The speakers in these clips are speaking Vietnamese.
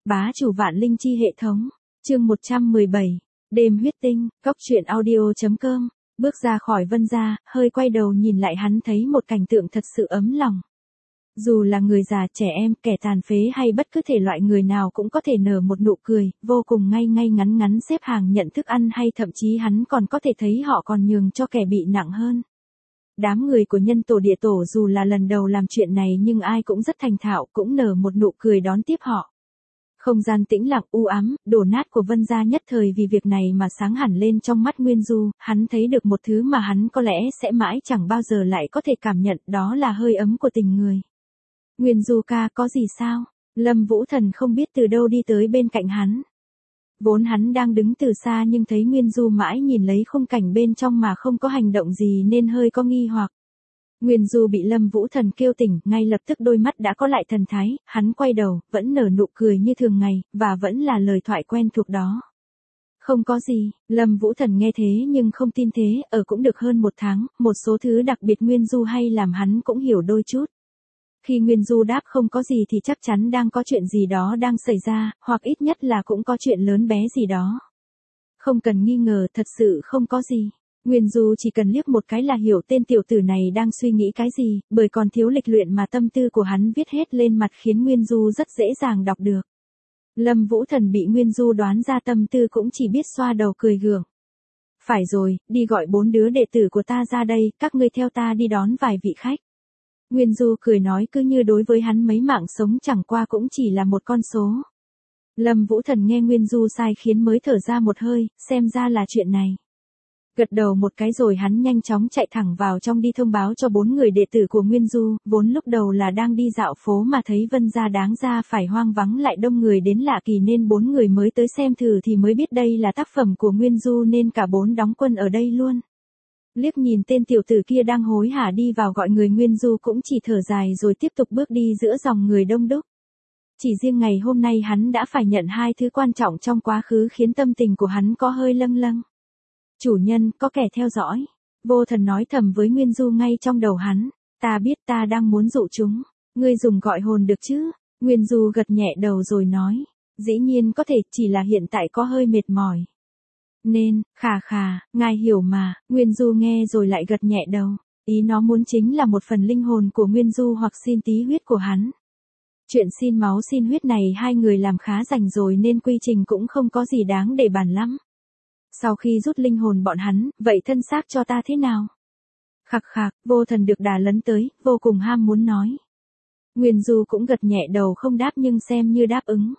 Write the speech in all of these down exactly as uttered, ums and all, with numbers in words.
Bá chủ vạn linh chi hệ thống. Chương một trăm mười bảy. Đêm huyết tinh. Cóc truyện audio.com. Bước ra khỏi Vân gia, hơi quay đầu nhìn lại hắn thấy một cảnh tượng thật sự ấm lòng. Dù là người già, trẻ em, kẻ tàn phế hay bất cứ thể loại người nào cũng có thể nở một nụ cười, vô cùng ngay ngay ngắn ngắn xếp hàng nhận thức ăn, hay thậm chí hắn còn có thể thấy họ còn nhường cho kẻ bị nặng hơn. Đám người của nhân tổ địa tổ dù là lần đầu làm chuyện này nhưng ai cũng rất thành thạo, cũng nở một nụ cười đón tiếp họ. Không gian tĩnh lặng u ám, đổ nát của Vân gia nhất thời vì việc này mà sáng hẳn lên trong mắt Nguyên Du, hắn thấy được một thứ mà hắn có lẽ sẽ mãi chẳng bao giờ lại có thể cảm nhận, đó là hơi ấm của tình người. Nguyên Du ca, có gì sao? Lâm Vũ Thần không biết từ đâu đi tới bên cạnh hắn. Vốn hắn đang đứng từ xa nhưng thấy Nguyên Du mãi nhìn lấy khung cảnh bên trong mà không có hành động gì nên hơi có nghi hoặc. Nguyên Du bị Lâm Vũ Thần kêu tỉnh, ngay lập tức đôi mắt đã có lại thần thái, hắn quay đầu, vẫn nở nụ cười như thường ngày, và vẫn là lời thoại quen thuộc đó. Không có gì, Lâm Vũ Thần nghe thế nhưng không tin thế, ở cũng được hơn một tháng, một số thứ đặc biệt Nguyên Du hay làm hắn cũng hiểu đôi chút. Khi Nguyên Du đáp không có gì thì chắc chắn đang có chuyện gì đó đang xảy ra, hoặc ít nhất là cũng có chuyện lớn bé gì đó. Không cần nghi ngờ, thật sự không có gì. Nguyên Du chỉ cần liếc một cái là hiểu tên tiểu tử này đang suy nghĩ cái gì, bởi còn thiếu lịch luyện mà tâm tư của hắn viết hết lên mặt khiến Nguyên Du rất dễ dàng đọc được. Lâm Vũ Thần bị Nguyên Du đoán ra tâm tư cũng chỉ biết xoa đầu cười gượng. Phải rồi, đi gọi bốn đứa đệ tử của ta ra đây, các ngươi theo ta đi đón vài vị khách. Nguyên Du cười nói cứ như đối với hắn mấy mạng sống chẳng qua cũng chỉ là một con số. Lâm Vũ Thần nghe Nguyên Du sai khiến mới thở ra một hơi, xem ra là chuyện này. Gật đầu một cái rồi hắn nhanh chóng chạy thẳng vào trong đi thông báo cho bốn người đệ tử của Nguyên Du, vốn lúc đầu là đang đi dạo phố mà thấy Vân gia đáng ra phải hoang vắng lại đông người đến lạ kỳ nên bốn người mới tới xem thử thì mới biết đây là tác phẩm của Nguyên Du nên cả bốn đóng quân ở đây luôn. Liếc nhìn tên tiểu tử kia đang hối hả đi vào gọi người, Nguyên Du cũng chỉ thở dài rồi tiếp tục bước đi giữa dòng người đông đúc. Chỉ riêng ngày hôm nay hắn đã phải nhận hai thứ quan trọng trong quá khứ khiến tâm tình của hắn có hơi lâng lâng. Chủ nhân, có kẻ theo dõi. Vô Thần nói thầm với Nguyên Du ngay trong đầu hắn. Ta biết, ta đang muốn dụ chúng. Ngươi dùng gọi hồn được chứ? Nguyên Du gật nhẹ đầu rồi nói. Dĩ nhiên có thể, chỉ là hiện tại có hơi mệt mỏi. Nên, khà khà, ngài hiểu mà. Nguyên Du nghe rồi lại gật nhẹ đầu. Ý nó muốn chính là một phần linh hồn của Nguyên Du hoặc xin tí huyết của hắn. Chuyện xin máu xin huyết này hai người làm khá rành rồi nên quy trình cũng không có gì đáng để bàn lắm. Sau khi rút linh hồn bọn hắn, vậy thân xác cho ta thế nào? Khặc khạc, Vô Thần được đà lấn tới, vô cùng ham muốn nói. Nguyên Du cũng gật nhẹ đầu không đáp nhưng xem như đáp ứng.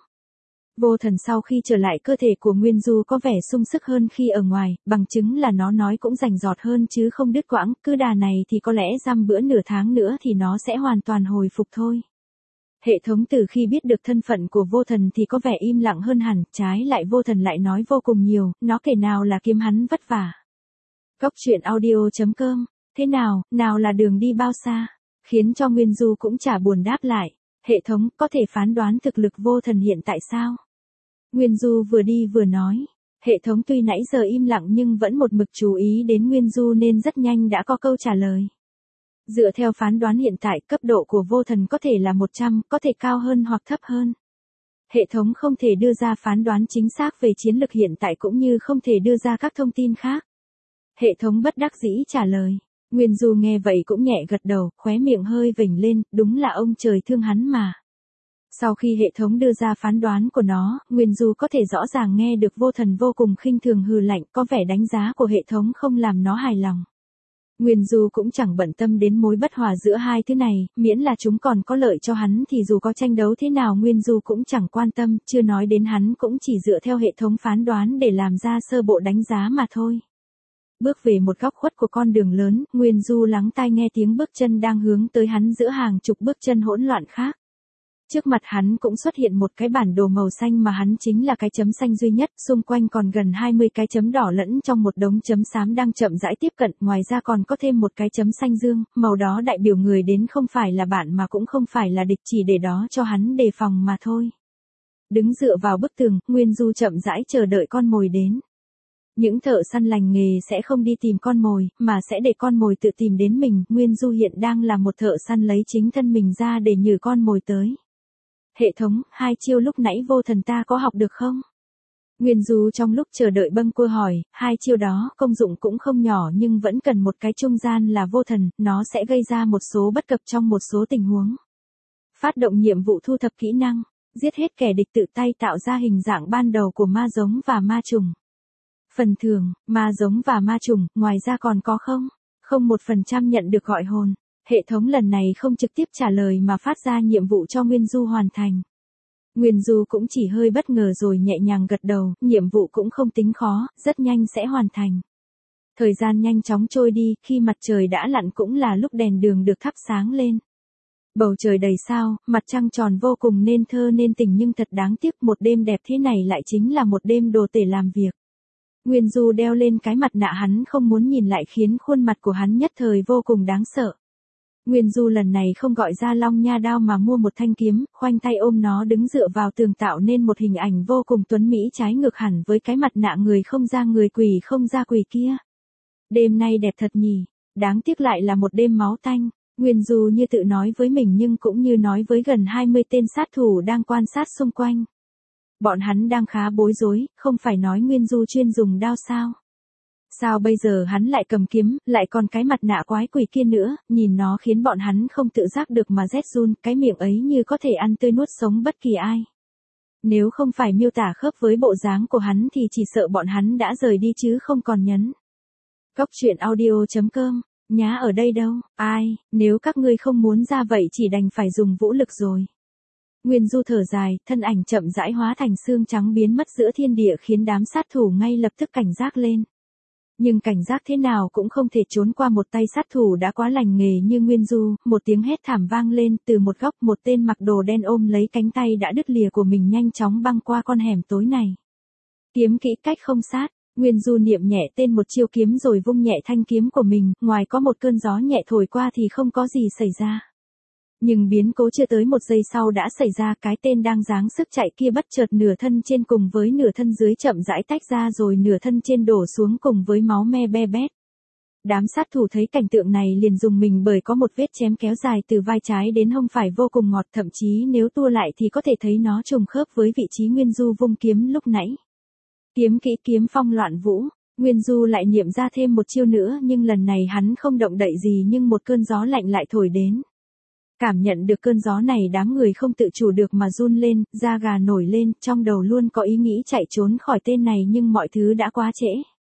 Vô Thần sau khi trở lại cơ thể của Nguyên Du có vẻ sung sức hơn khi ở ngoài, bằng chứng là nó nói cũng rành rọt hơn chứ không đứt quãng, cứ đà này thì có lẽ dăm bữa nửa tháng nữa thì nó sẽ hoàn toàn hồi phục thôi. Hệ thống từ khi biết được thân phận của Vô Thần thì có vẻ im lặng hơn hẳn, trái lại Vô Thần lại nói vô cùng nhiều, nó kể nào là kiếm hắn vất vả. Cóc truyện audio.com, thế nào, nào là đường đi bao xa, khiến cho Nguyên Du cũng chả buồn đáp lại, hệ thống có thể phán đoán thực lực Vô Thần hiện tại sao? Nguyên Du vừa đi vừa nói, hệ thống tuy nãy giờ im lặng nhưng vẫn một mực chú ý đến Nguyên Du nên rất nhanh đã có câu trả lời. Dựa theo phán đoán hiện tại, cấp độ của Vô Thần có thể là một trăm, có thể cao hơn hoặc thấp hơn. Hệ thống không thể đưa ra phán đoán chính xác về chiến lực hiện tại cũng như không thể đưa ra các thông tin khác. Hệ thống bất đắc dĩ trả lời. Nguyên Du nghe vậy cũng nhẹ gật đầu, khóe miệng hơi vểnh lên, đúng là ông trời thương hắn mà. Sau khi hệ thống đưa ra phán đoán của nó, Nguyên Du có thể rõ ràng nghe được Vô Thần vô cùng khinh thường hừ lạnh, có vẻ đánh giá của hệ thống không làm nó hài lòng. Nguyên Du cũng chẳng bận tâm đến mối bất hòa giữa hai thứ này, miễn là chúng còn có lợi cho hắn thì dù có tranh đấu thế nào Nguyên Du cũng chẳng quan tâm, chưa nói đến hắn cũng chỉ dựa theo hệ thống phán đoán để làm ra sơ bộ đánh giá mà thôi. Bước về một góc khuất của con đường lớn, Nguyên Du lắng tai nghe tiếng bước chân đang hướng tới hắn giữa hàng chục bước chân hỗn loạn khác. Trước mặt hắn cũng xuất hiện một cái bản đồ màu xanh mà hắn chính là cái chấm xanh duy nhất, xung quanh còn gần hai mươi cái chấm đỏ lẫn trong một đống chấm xám đang chậm rãi tiếp cận, ngoài ra còn có thêm một cái chấm xanh dương, màu đó đại biểu người đến không phải là bạn mà cũng không phải là địch, chỉ để đó cho hắn đề phòng mà thôi. Đứng dựa vào bức tường, Nguyên Du chậm rãi chờ đợi con mồi đến. Những thợ săn lành nghề sẽ không đi tìm con mồi, mà sẽ để con mồi tự tìm đến mình, Nguyên Du hiện đang là một thợ săn lấy chính thân mình ra để nhử con mồi tới. Hệ thống, hai chiêu lúc nãy vô thần ta có học được không? Nguyên Du trong lúc chờ đợi bâng quơ hỏi, hai chiêu đó công dụng cũng không nhỏ nhưng vẫn cần một cái trung gian là vô thần, nó sẽ gây ra một số bất cập trong một số tình huống. Phát động nhiệm vụ thu thập kỹ năng, giết hết kẻ địch tự tay tạo ra hình dạng ban đầu của ma giống và ma trùng. Phần thưởng, ma giống và ma trùng, ngoài ra còn có không? Không một phần trăm nhận được gọi hồn. Hệ thống lần này không trực tiếp trả lời mà phát ra nhiệm vụ cho Nguyên Du hoàn thành. Nguyên Du cũng chỉ hơi bất ngờ rồi nhẹ nhàng gật đầu, nhiệm vụ cũng không tính khó, rất nhanh sẽ hoàn thành. Thời gian nhanh chóng trôi đi, khi mặt trời đã lặn cũng là lúc đèn đường được thắp sáng lên. Bầu trời đầy sao, mặt trăng tròn vô cùng nên thơ nên tình nhưng thật đáng tiếc một đêm đẹp thế này lại chính là một đêm đồ tể làm việc. Nguyên Du đeo lên cái mặt nạ hắn không muốn nhìn lại khiến khuôn mặt của hắn nhất thời vô cùng đáng sợ. Nguyên Du lần này không gọi ra Long Nha đao mà mua một thanh kiếm, khoanh tay ôm nó đứng dựa vào tường tạo nên một hình ảnh vô cùng tuấn mỹ trái ngược hẳn với cái mặt nạ người không ra người quỷ không ra quỷ kia. Đêm nay đẹp thật nhỉ, đáng tiếc lại là một đêm máu tanh. Nguyên Du như tự nói với mình nhưng cũng như nói với gần hai mươi tên sát thủ đang quan sát xung quanh. Bọn hắn đang khá bối rối, không phải nói Nguyên Du chuyên dùng đao sao? Sao bây giờ hắn lại cầm kiếm, lại còn cái mặt nạ quái quỷ kia nữa, nhìn nó khiến bọn hắn không tự giác được mà rét run, cái miệng ấy như có thể ăn tươi nuốt sống bất kỳ ai. Nếu không phải miêu tả khớp với bộ dáng của hắn thì chỉ sợ bọn hắn đã rời đi chứ không còn nhấn. Cốc truyện audio chấm com, nhá ở đây đâu, ai, nếu các ngươi không muốn ra vậy chỉ đành phải dùng vũ lực rồi. Nguyên Du thở dài, thân ảnh chậm rãi hóa thành xương trắng biến mất giữa thiên địa khiến đám sát thủ ngay lập tức cảnh giác lên. Nhưng cảnh giác thế nào cũng không thể trốn qua một tay sát thủ đã quá lành nghề như Nguyên Du, một tiếng hét thảm vang lên từ một góc một tên mặc đồ đen ôm lấy cánh tay đã đứt lìa của mình nhanh chóng băng qua con hẻm tối này. Kiếm kỹ cách không sát, Nguyên Du niệm nhẹ tên một chiêu kiếm rồi vung nhẹ thanh kiếm của mình, ngoài có một cơn gió nhẹ thổi qua thì không có gì xảy ra. Nhưng biến cố chưa tới một giây sau đã xảy ra, cái tên đang giáng sức chạy kia bất chợt nửa thân trên cùng với nửa thân dưới chậm rãi tách ra rồi nửa thân trên đổ xuống cùng với máu me be bét. Đám sát thủ thấy cảnh tượng này liền dùng mình bởi có một vết chém kéo dài từ vai trái đến hông phải vô cùng ngọt, thậm chí nếu tua lại thì có thể thấy nó trùng khớp với vị trí Nguyên Du vung kiếm lúc nãy. Kiếm kỹ kiếm phong loạn vũ, Nguyên Du lại niệm ra thêm một chiêu nữa nhưng lần này hắn không động đậy gì nhưng một cơn gió lạnh lại thổi đến. Cảm nhận được cơn gió này đám người không tự chủ được mà run lên, da gà nổi lên, trong đầu luôn có ý nghĩ chạy trốn khỏi tên này nhưng mọi thứ đã quá trễ.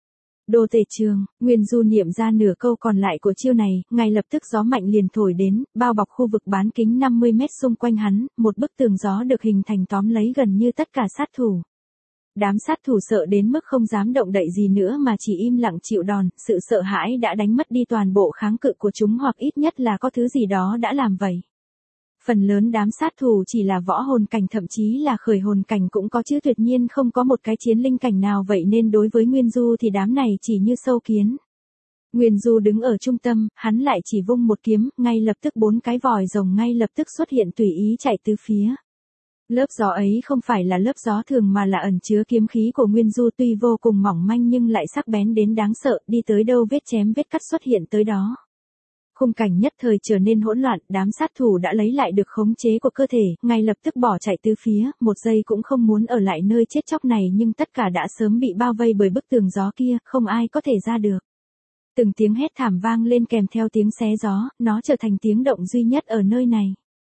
Đồ tể trường, Nguyên Du niệm ra nửa câu còn lại của chiêu này, ngay lập tức gió mạnh liền thổi đến, bao bọc khu vực bán kính năm mươi mét xung quanh hắn, một bức tường gió được hình thành tóm lấy gần như tất cả sát thủ. Đám sát thủ sợ đến mức không dám động đậy gì nữa mà chỉ im lặng chịu đòn, sự sợ hãi đã đánh mất đi toàn bộ kháng cự của chúng hoặc ít nhất là có thứ gì đó đã làm vậy. Phần lớn đám sát thủ chỉ là võ hồn cảnh thậm chí là khởi hồn cảnh cũng có chứ tuyệt nhiên không có một cái chiến linh cảnh nào vậy nên đối với Nguyên Du thì đám này chỉ như sâu kiến. Nguyên Du đứng ở trung tâm, hắn lại chỉ vung một kiếm, ngay lập tức bốn cái vòi rồng ngay lập tức xuất hiện tùy ý chạy tứ phía. Lớp gió ấy không phải là lớp gió thường mà là ẩn chứa kiếm khí của Nguyên Du tuy vô cùng mỏng manh nhưng lại sắc bén đến đáng sợ, đi tới đâu vết chém vết cắt xuất hiện tới đó. Khung cảnh nhất thời trở nên hỗn loạn, đám sát thủ đã lấy lại được khống chế của cơ thể, ngay lập tức bỏ chạy tứ phía, một giây cũng không muốn ở lại nơi chết chóc này nhưng tất cả đã sớm bị bao vây bởi bức tường gió kia, không ai có thể ra được. Từng tiếng hét thảm vang lên kèm theo tiếng xé gió, nó trở thành tiếng động duy nhất ở nơi này.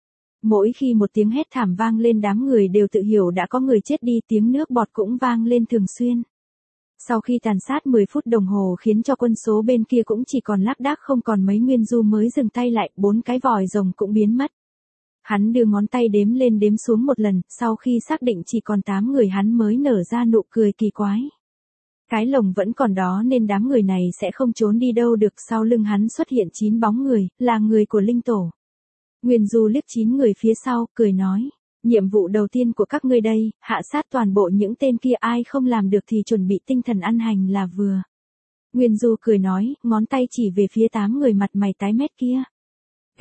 Mỗi khi một tiếng hét thảm vang lên đám người đều tự hiểu đã có người chết đi, tiếng nước bọt cũng vang lên thường xuyên. Sau khi tàn sát mười phút đồng hồ khiến cho quân số bên kia cũng chỉ còn lác đác không còn mấy, Nguyên Du mới dừng tay lại, bốn cái vòi rồng cũng biến mất. Hắn đưa ngón tay đếm lên đếm xuống một lần, sau khi xác định chỉ còn tám người hắn mới nở ra nụ cười kỳ quái. Cái lồng vẫn còn đó nên đám người này sẽ không trốn đi đâu được, sau lưng hắn xuất hiện chín bóng người, là người của linh tổ. Nguyên Du liếc chín người phía sau, cười nói, nhiệm vụ đầu tiên của các ngươi đây, hạ sát toàn bộ những tên kia, ai không làm được thì chuẩn bị tinh thần ăn hành là vừa. Nguyên Du cười nói, ngón tay chỉ về phía tám người mặt mày tái mét kia.